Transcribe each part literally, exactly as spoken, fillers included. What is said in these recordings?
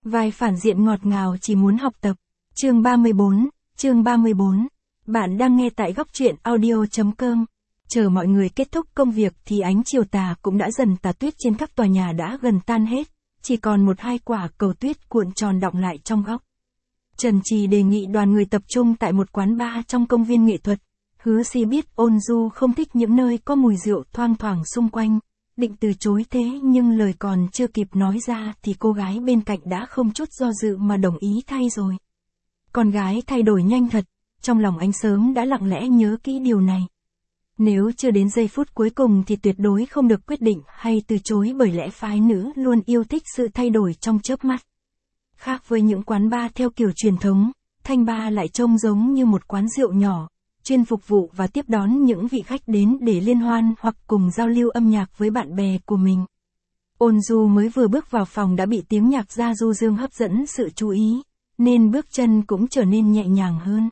Vai phản diện ngọt ngào chỉ muốn học tập. Chương ba mươi bốn, chương ba mươi bốn. Bạn đang nghe tại góc truyện audio chấm com. Chờ mọi người kết thúc công việc thì ánh chiều tà cũng đã dần tà, tuyết trên các tòa nhà đã gần tan hết, chỉ còn một hai quả cầu tuyết cuộn tròn đọng lại trong góc. Trần Trì đề nghị đoàn người tập trung tại một quán bar trong công viên nghệ thuật. Hứa Si biết Ôn Du không thích những nơi có mùi rượu thoang thoảng xung quanh, định từ chối thế nhưng lời còn chưa kịp nói ra thì cô gái bên cạnh đã không chút do dự mà đồng ý thay rồi. Con gái thay đổi nhanh thật, trong lòng anh sớm đã lặng lẽ nhớ kỹ điều này. Nếu chưa đến giây phút cuối cùng thì tuyệt đối không được quyết định hay từ chối, bởi lẽ phái nữ luôn yêu thích sự thay đổi trong chớp mắt. Khác với những quán bar theo kiểu truyền thống, Thanh Ba lại trông giống như một quán rượu nhỏ, chuyên phục vụ và tiếp đón những vị khách đến để liên hoan hoặc cùng giao lưu âm nhạc với bạn bè của mình. Ôn Du mới vừa bước vào phòng đã bị tiếng nhạc ra du dương hấp dẫn sự chú ý, nên bước chân cũng trở nên nhẹ nhàng hơn.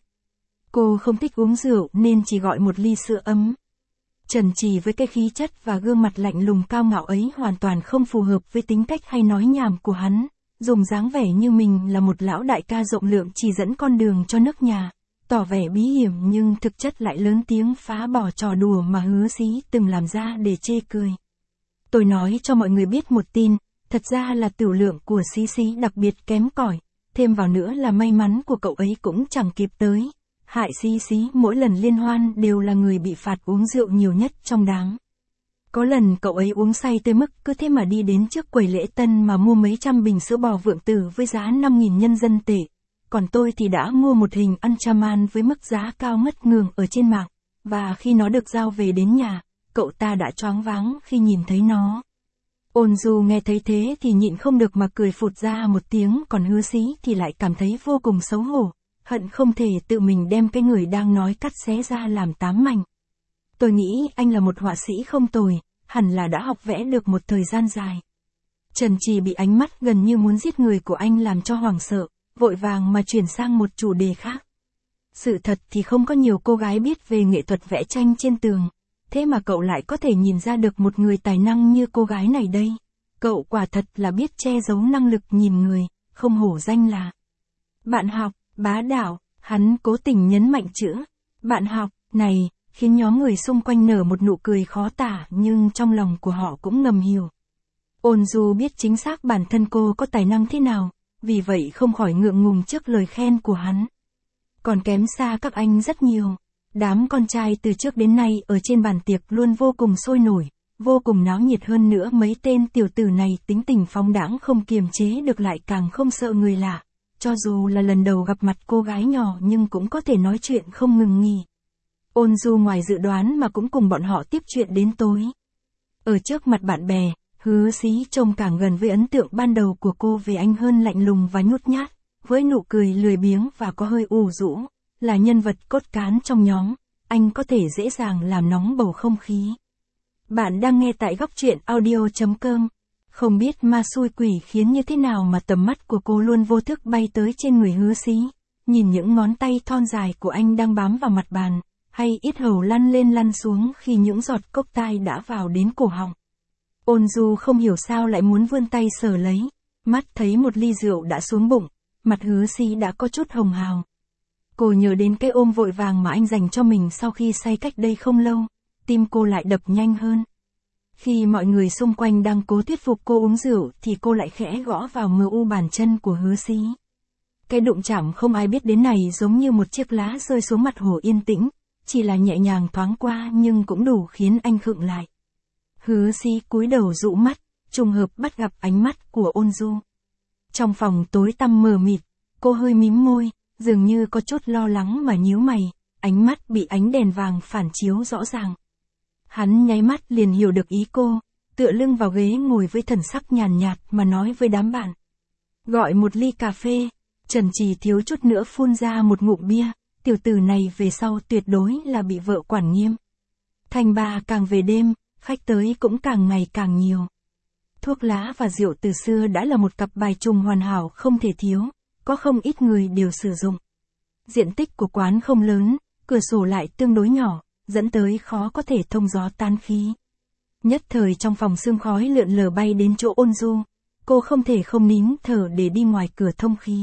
Cô không thích uống rượu nên chỉ gọi một ly sữa ấm. Trần Trì với cái khí chất và gương mặt lạnh lùng cao ngạo ấy hoàn toàn không phù hợp với tính cách hay nói nhảm của hắn, dùng dáng vẻ như mình là một lão đại ca rộng lượng chỉ dẫn con đường cho nước nhà, tỏ vẻ bí hiểm nhưng thực chất lại lớn tiếng phá bỏ trò đùa mà Hứa Xí từng làm ra để chê cười. Tôi nói cho mọi người biết một tin, thật ra là tửu lượng của Xí Xí đặc biệt kém cỏi, thêm vào nữa là may mắn của cậu ấy cũng chẳng kịp tới. Hại Xí Xí mỗi lần liên hoan đều là người bị phạt uống rượu nhiều nhất trong đám. Có lần cậu ấy uống say tới mức cứ thế mà đi đến trước quầy lễ tân mà mua mấy trăm bình sữa bò Vượng Tử với giá năm nghìn nhân dân tệ. Còn tôi thì đã mua một hình Ultraman với mức giá cao ngất ngường ở trên mạng, và khi nó được giao về đến nhà, cậu ta đã choáng váng khi nhìn thấy nó. Ôn Du nghe thấy thế thì nhịn không được mà cười phụt ra một tiếng, còn Hứa Xí thì lại cảm thấy vô cùng xấu hổ, hận không thể tự mình đem cái người đang nói cắt xé ra làm tám mảnh. Tôi nghĩ anh là một họa sĩ không tồi, hẳn là đã học vẽ được một thời gian dài. Trần Trì bị ánh mắt gần như muốn giết người của anh làm cho hoảng sợ, vội vàng mà chuyển sang một chủ đề khác. Sự thật thì không có nhiều cô gái biết về nghệ thuật vẽ tranh trên tường, thế mà cậu lại có thể nhìn ra được một người tài năng như cô gái này đây. Cậu quả thật là biết che giấu năng lực nhìn người, không hổ danh là bạn học, bá đạo. Hắn cố tình nhấn mạnh chữ bạn học này, khiến nhóm người xung quanh nở một nụ cười khó tả, nhưng trong lòng của họ cũng ngầm hiểu. Ôn Du biết chính xác bản thân cô có tài năng thế nào, vì vậy không khỏi ngượng ngùng trước lời khen của hắn. Còn kém xa các anh rất nhiều. Đám con trai từ trước đến nay ở trên bàn tiệc luôn vô cùng sôi nổi, vô cùng náo nhiệt, hơn nữa mấy tên tiểu tử này tính tình phóng đãng không kiềm chế được, lại càng không sợ người lạ. Cho dù là lần đầu gặp mặt cô gái nhỏ nhưng cũng có thể nói chuyện không ngừng nghỉ. Ôn Du ngoài dự đoán mà cũng cùng bọn họ tiếp chuyện đến tối. Ở trước mặt bạn bè, Hứa Xí trông càng gần với ấn tượng ban đầu của cô về anh hơn lạnh lùng và nhút nhát, với nụ cười lười biếng và có hơi ủ rũ, là nhân vật cốt cán trong nhóm, anh có thể dễ dàng làm nóng bầu không khí. Bạn đang nghe tại góc truyện audio chấm com. Không biết ma xui quỷ khiến như thế nào mà tầm mắt của cô luôn vô thức bay tới trên người Hứa Xí, nhìn những ngón tay thon dài của anh đang bám vào mặt bàn, hay yết hầu lăn lên lăn xuống khi những giọt cốc tai đã vào đến cổ họng. Ôn Du không hiểu sao lại muốn vươn tay sờ lấy, mắt thấy một ly rượu đã xuống bụng, mặt Hứa Xí đã có chút hồng hào. Cô nhớ đến cái ôm vội vàng mà anh dành cho mình sau khi say cách đây không lâu, tim cô lại đập nhanh hơn. Khi mọi người xung quanh đang cố thuyết phục cô uống rượu thì cô lại khẽ gõ vào mờ u bàn chân của Hứa Xí. Cái đụng chạm không ai biết đến này giống như một chiếc lá rơi xuống mặt hồ yên tĩnh, chỉ là nhẹ nhàng thoáng qua nhưng cũng đủ khiến anh khựng lại. Hứa Xí cúi đầu dụ mắt, trùng hợp bắt gặp ánh mắt của Ôn Du. Trong phòng tối tăm mờ mịt, cô hơi mím môi, dường như có chút lo lắng mà nhíu mày, ánh mắt bị ánh đèn vàng phản chiếu rõ ràng. Hắn nháy mắt liền hiểu được ý cô, tựa lưng vào ghế ngồi với thần sắc nhàn nhạt mà nói với đám bạn. Gọi một ly cà phê. Trần Trì thiếu chút nữa phun ra một ngụm bia, tiểu tử này về sau tuyệt đối là bị vợ quản nghiêm. Thành Ba càng về đêm, khách tới cũng càng ngày càng nhiều. Thuốc lá và rượu từ xưa đã là một cặp bài trùng hoàn hảo không thể thiếu, có không ít người đều sử dụng. Diện tích của quán không lớn, cửa sổ lại tương đối nhỏ, dẫn tới khó có thể thông gió tán khí. Nhất thời trong phòng sương khói lượn lờ bay đến chỗ Ôn Du. cô không thể không nín thở để đi ngoài cửa thông khí.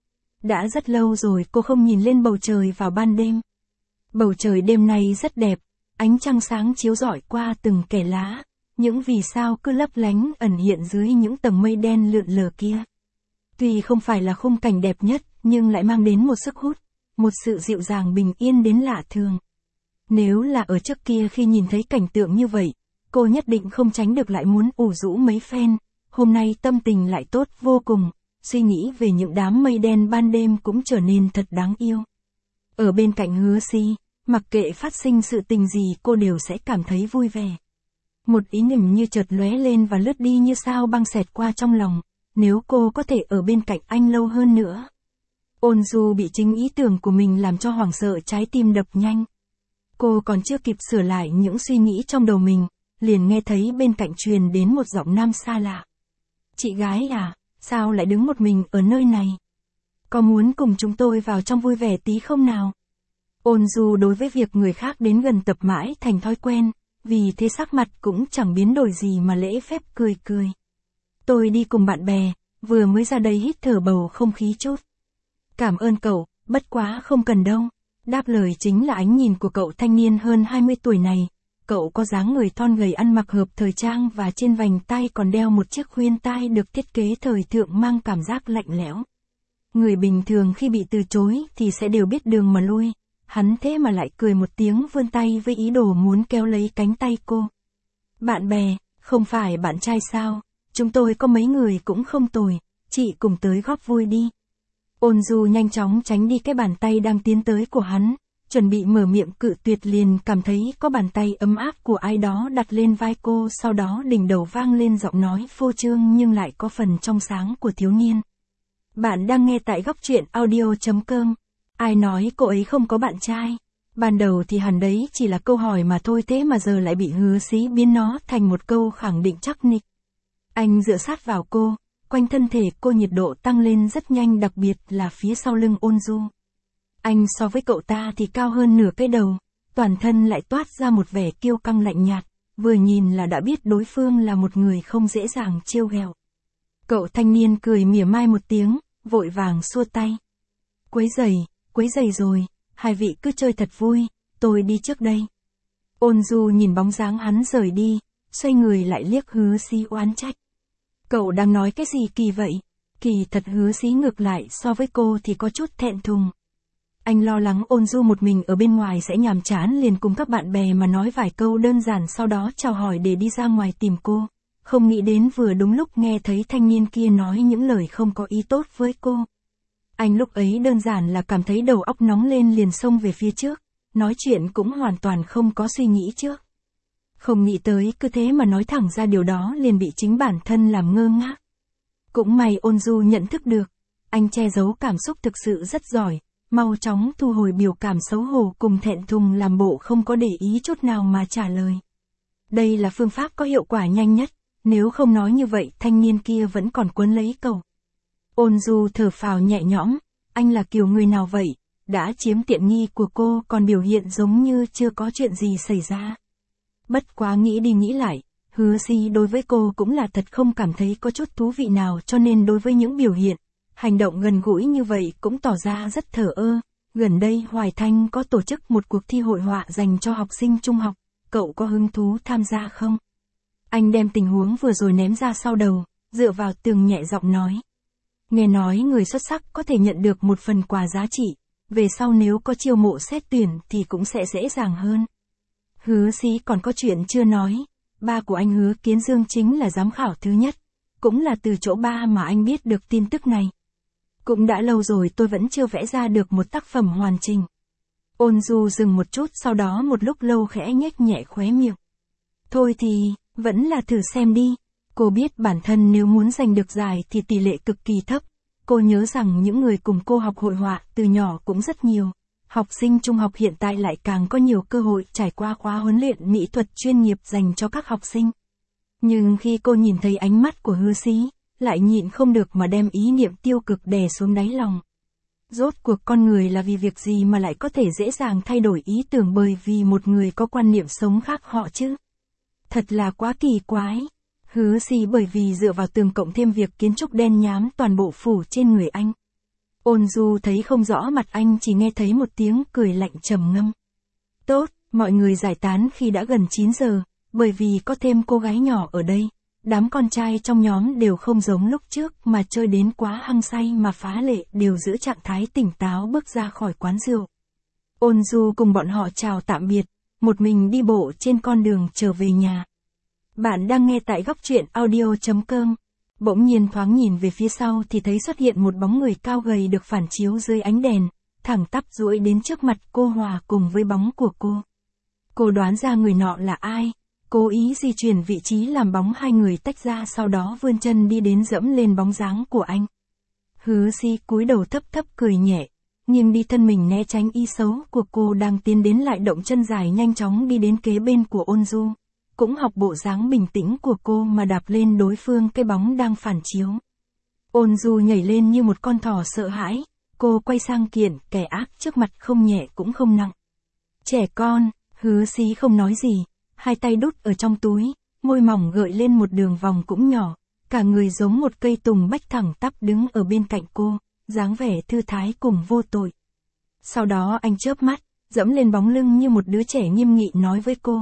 Đã rất lâu rồi cô không nhìn lên bầu trời vào ban đêm. Bầu trời đêm nay rất đẹp, ánh trăng sáng chiếu rọi qua từng kẽ lá, những vì sao cứ lấp lánh ẩn hiện dưới những tầng mây đen lượn lờ kia. Tuy không phải là khung cảnh đẹp nhất, nhưng lại mang đến một sức hút, một sự dịu dàng bình yên đến lạ thường. Nếu là ở trước kia khi nhìn thấy cảnh tượng như vậy, cô nhất định không tránh được lại muốn ủ rũ mấy phen, hôm nay tâm tình lại tốt vô cùng, suy nghĩ về những đám mây đen ban đêm cũng trở nên thật đáng yêu. Ở bên cạnh Hứa Sí, mặc kệ phát sinh sự tình gì cô đều sẽ cảm thấy vui vẻ. Một ý niệm như chợt lóe lên và lướt đi như sao băng xẹt qua trong lòng, nếu cô có thể ở bên cạnh anh lâu hơn nữa. Ôn Du bị chính ý tưởng của mình làm cho hoảng sợ, trái tim đập nhanh. Cô còn chưa kịp sửa lại những suy nghĩ trong đầu mình, liền nghe thấy bên cạnh truyền đến một giọng nam xa lạ. Chị gái à, sao lại đứng một mình ở nơi này? Có muốn cùng chúng tôi vào trong vui vẻ tí không nào? Ôn Du đối với việc người khác đến gần tập mãi thành thói quen, vì thế sắc mặt cũng chẳng biến đổi gì mà lễ phép cười cười. Tôi đi cùng bạn bè, vừa mới ra đây hít thở bầu không khí chút. Cảm ơn cậu, bất quá không cần đâu. Đáp lời chính là ánh nhìn của cậu thanh niên hơn hai mươi tuổi này. Cậu có dáng người thon gầy, ăn mặc hợp thời trang và trên vành tai còn đeo một chiếc khuyên tai được thiết kế thời thượng mang cảm giác lạnh lẽo. Người bình thường khi bị từ chối thì sẽ đều biết đường mà lui. Hắn thế mà lại cười một tiếng, vươn tay với ý đồ muốn kéo lấy cánh tay cô. Bạn bè, không phải bạn trai sao? Chúng tôi có mấy người cũng không tồi, chị cùng tới góp vui đi. Ôn Du nhanh chóng tránh đi cái bàn tay đang tiến tới của hắn, chuẩn bị mở miệng cự tuyệt liền cảm thấy có bàn tay ấm áp của ai đó đặt lên vai cô, sau đó đỉnh đầu vang lên giọng nói phô trương nhưng lại có phần trong sáng của thiếu niên. Bạn đang nghe tại góc truyện audio chấm com. Ai nói cô ấy không có bạn trai? Ban đầu thì hẳn đấy chỉ là câu hỏi mà thôi, thế mà giờ lại bị Hứa Sí biến nó thành một câu khẳng định chắc nịch. Anh dựa sát vào cô, quanh thân thể cô nhiệt độ tăng lên rất nhanh, đặc biệt là phía sau lưng Ôn Du. Anh so với cậu ta thì cao hơn nửa cái đầu, toàn thân lại toát ra một vẻ kiêu căng lạnh nhạt, vừa nhìn là đã biết đối phương là một người không dễ dàng trêu ghẹo. Cậu thanh niên cười mỉa mai một tiếng, vội vàng xua tay. Quấy rầy, quấy rầy rồi, hai vị cứ chơi thật vui, tôi đi trước đây. Ôn Du nhìn bóng dáng hắn rời đi, xoay người lại liếc Hứa Sí oán trách. Cậu đang nói cái gì kỳ vậy? Kỳ thật Hứa Sí ngược lại so với cô thì có chút thẹn thùng. Anh lo lắng Ôn Du một mình ở bên ngoài sẽ nhàm chán, liền cùng các bạn bè mà nói vài câu đơn giản, sau đó chào hỏi để đi ra ngoài tìm cô. Không nghĩ đến vừa đúng lúc nghe thấy thanh niên kia nói những lời không có ý tốt với cô. Anh lúc ấy đơn giản là cảm thấy đầu óc nóng lên, liền xông về phía trước, nói chuyện cũng hoàn toàn không có suy nghĩ trước. Không nghĩ tới cứ thế mà nói thẳng ra điều đó, liền bị chính bản thân làm ngơ ngác. Cũng may Ôn Du nhận thức được, anh che giấu cảm xúc thực sự rất giỏi, mau chóng thu hồi biểu cảm xấu hổ cùng thẹn thùng, làm bộ không có để ý chút nào mà trả lời. Đây là phương pháp có hiệu quả nhanh nhất, nếu không nói như vậy thanh niên kia vẫn còn quấn lấy cậu. Ôn Du thở phào nhẹ nhõm, anh là kiểu người nào vậy, đã chiếm tiện nghi của cô còn biểu hiện giống như chưa có chuyện gì xảy ra. Bất quá nghĩ đi nghĩ lại, Hứa Sí đối với cô cũng là thật không cảm thấy có chút thú vị nào, cho nên đối với những biểu hiện, hành động gần gũi như vậy cũng tỏ ra rất thờ ơ. Gần đây Hoài Thanh có tổ chức một cuộc thi hội họa dành cho học sinh trung học, cậu có hứng thú tham gia không? Anh đem tình huống vừa rồi ném ra sau đầu, dựa vào tường nhẹ giọng nói. Nghe nói người xuất sắc có thể nhận được một phần quà giá trị, về sau nếu có chiêu mộ xét tuyển thì cũng sẽ dễ dàng hơn. Hứa Sí còn có chuyện chưa nói, ba của anh Hứa Kiến Dương chính là giám khảo thứ nhất, cũng là từ chỗ ba mà anh biết được tin tức này. Cũng đã lâu rồi tôi vẫn chưa vẽ ra được một tác phẩm hoàn chỉnh. Ôn Du dừng một chút, sau đó một lúc lâu khẽ nhếch nhẹ khóe miệng. Thôi thì, vẫn là thử xem đi. Cô biết bản thân nếu muốn giành được giải thì tỷ lệ cực kỳ thấp. Cô nhớ rằng những người cùng cô học hội họa từ nhỏ cũng rất nhiều. Học sinh trung học hiện tại lại càng có nhiều cơ hội trải qua khóa huấn luyện mỹ thuật chuyên nghiệp dành cho các học sinh. Nhưng khi cô nhìn thấy ánh mắt của Hứa Sí, lại nhịn không được mà đem ý niệm tiêu cực đè xuống đáy lòng. Rốt cuộc con người là vì việc gì mà lại có thể dễ dàng thay đổi ý tưởng bởi vì một người có quan niệm sống khác họ chứ? Thật là quá kỳ quái. Hứa xì bởi vì dựa vào tường cộng thêm việc kiến trúc đen nhám toàn bộ phủ trên người anh. Ôn Du thấy không rõ mặt anh, chỉ nghe thấy một tiếng cười lạnh trầm ngâm. Tốt, mọi người giải tán khi đã gần chín giờ, bởi vì có thêm cô gái nhỏ ở đây. Đám con trai trong nhóm đều không giống lúc trước mà chơi đến quá hăng say mà phá lệ đều giữ trạng thái tỉnh táo bước ra khỏi quán rượu. Ôn Du cùng bọn họ chào tạm biệt, một mình đi bộ trên con đường trở về nhà. Bạn đang nghe tại góc truyện audio chấm com. Bỗng nhiên thoáng nhìn về phía sau thì thấy xuất hiện một bóng người cao gầy được phản chiếu dưới ánh đèn, thẳng tắp duỗi đến trước mặt cô hòa cùng với bóng của cô. Cô đoán ra người nọ là ai, cố ý di chuyển vị trí làm bóng hai người tách ra, sau đó vươn chân đi đến dẫm lên bóng dáng của anh. Hứa xì cúi đầu thấp thấp cười nhẹ, nhưng đi thân mình né tránh ý xấu của cô đang tiến đến, lại động chân dài nhanh chóng đi đến kế bên của Ôn Du. Cũng học bộ dáng bình tĩnh của cô mà đạp lên đối phương cái bóng đang phản chiếu. Ôn Du nhảy lên như một con thỏ sợ hãi, cô quay sang kiện kẻ ác trước mặt, không nhẹ cũng không nặng. Trẻ con, Hứa xí không nói gì, hai tay đút ở trong túi, môi mỏng gợi lên một đường vòng cũng nhỏ, cả người giống một cây tùng bách thẳng tắp đứng ở bên cạnh cô, dáng vẻ thư thái cùng vô tội. Sau đó anh chớp mắt, dẫm lên bóng lưng như một đứa trẻ nghiêm nghị nói với cô.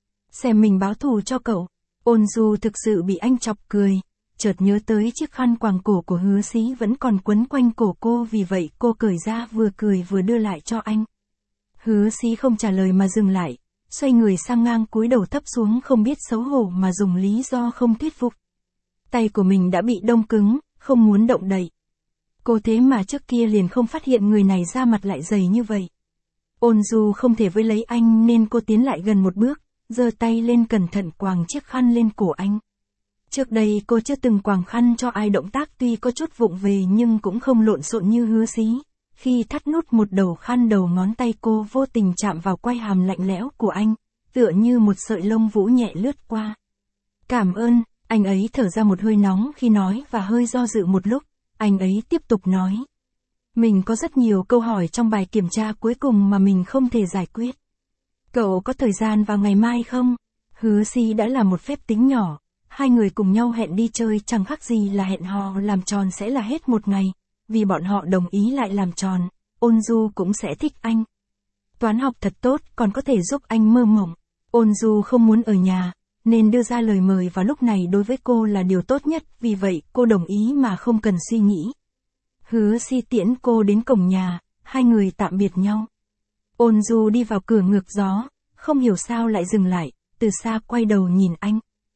Xem mình báo thù cho cậu. Ôn Du thực sự bị anh chọc cười, chợt nhớ tới chiếc khăn quàng cổ của Hứa xí vẫn còn quấn quanh cổ cô, vì vậy cô cởi ra vừa cười vừa đưa lại cho anh. Hứa xí không trả lời mà dừng lại, xoay người sang ngang cúi đầu thấp xuống, không biết xấu hổ mà dùng lý do không thuyết phục. Tay của mình đã bị đông cứng, không muốn động đậy. Cô thế mà trước kia liền không phát hiện người này da mặt lại dày như vậy. Ôn Du không thể với lấy anh nên cô tiến lại gần một bước, giơ tay lên cẩn thận quàng chiếc khăn lên cổ anh. Trước đây cô chưa từng quàng khăn cho ai, động tác tuy có chút vụng về nhưng cũng không lộn xộn như Hứa xí. Khi thắt nút một đầu khăn, đầu ngón tay cô vô tình chạm vào quai hàm lạnh lẽo của anh, tựa như một sợi lông vũ nhẹ lướt qua. Cảm ơn, anh ấy thở ra một hơi nóng khi nói và hơi do dự một lúc, anh ấy tiếp tục nói. Mình có rất nhiều câu hỏi trong bài kiểm tra cuối cùng mà mình không thể giải quyết. Cậu có thời gian vào ngày mai không? Hứa xí đã là một phép tính nhỏ, hai người cùng nhau hẹn đi chơi chẳng khác gì là hẹn hò, làm tròn sẽ là hết một ngày. Vì bọn họ đồng ý lại làm tròn, Ôn Du cũng sẽ thích anh. Toán học thật tốt, còn có thể giúp anh mơ mộng. Ôn Du không muốn ở nhà, nên đưa ra lời mời vào lúc này đối với cô là điều tốt nhất, vì vậy cô đồng ý mà không cần suy nghĩ. Hứa xí tiễn cô đến cổng nhà, hai người tạm biệt nhau. Ôn Du đi vào cửa ngược gió, không hiểu sao lại dừng lại, từ xa quay đầu nhìn anh.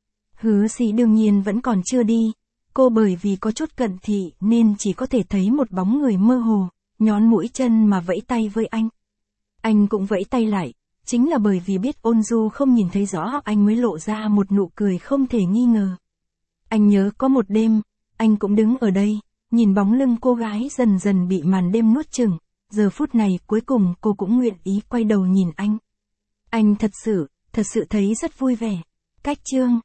Hứa xí đương nhiên vẫn còn chưa đi. Cô bởi vì có chút cận thị nên chỉ có thể thấy một bóng người mơ hồ, nhón mũi chân mà vẫy tay với anh. Anh cũng vẫy tay lại, chính là bởi vì biết Ôn Du không nhìn thấy rõ anh mới lộ ra một nụ cười không thể nghi ngờ. Anh nhớ có một đêm, anh cũng đứng ở đây, nhìn bóng lưng cô gái dần dần bị màn đêm nuốt chửng, giờ phút này cuối cùng cô cũng nguyện ý quay đầu nhìn anh. Anh thật sự, thật sự thấy rất vui vẻ. Cách chương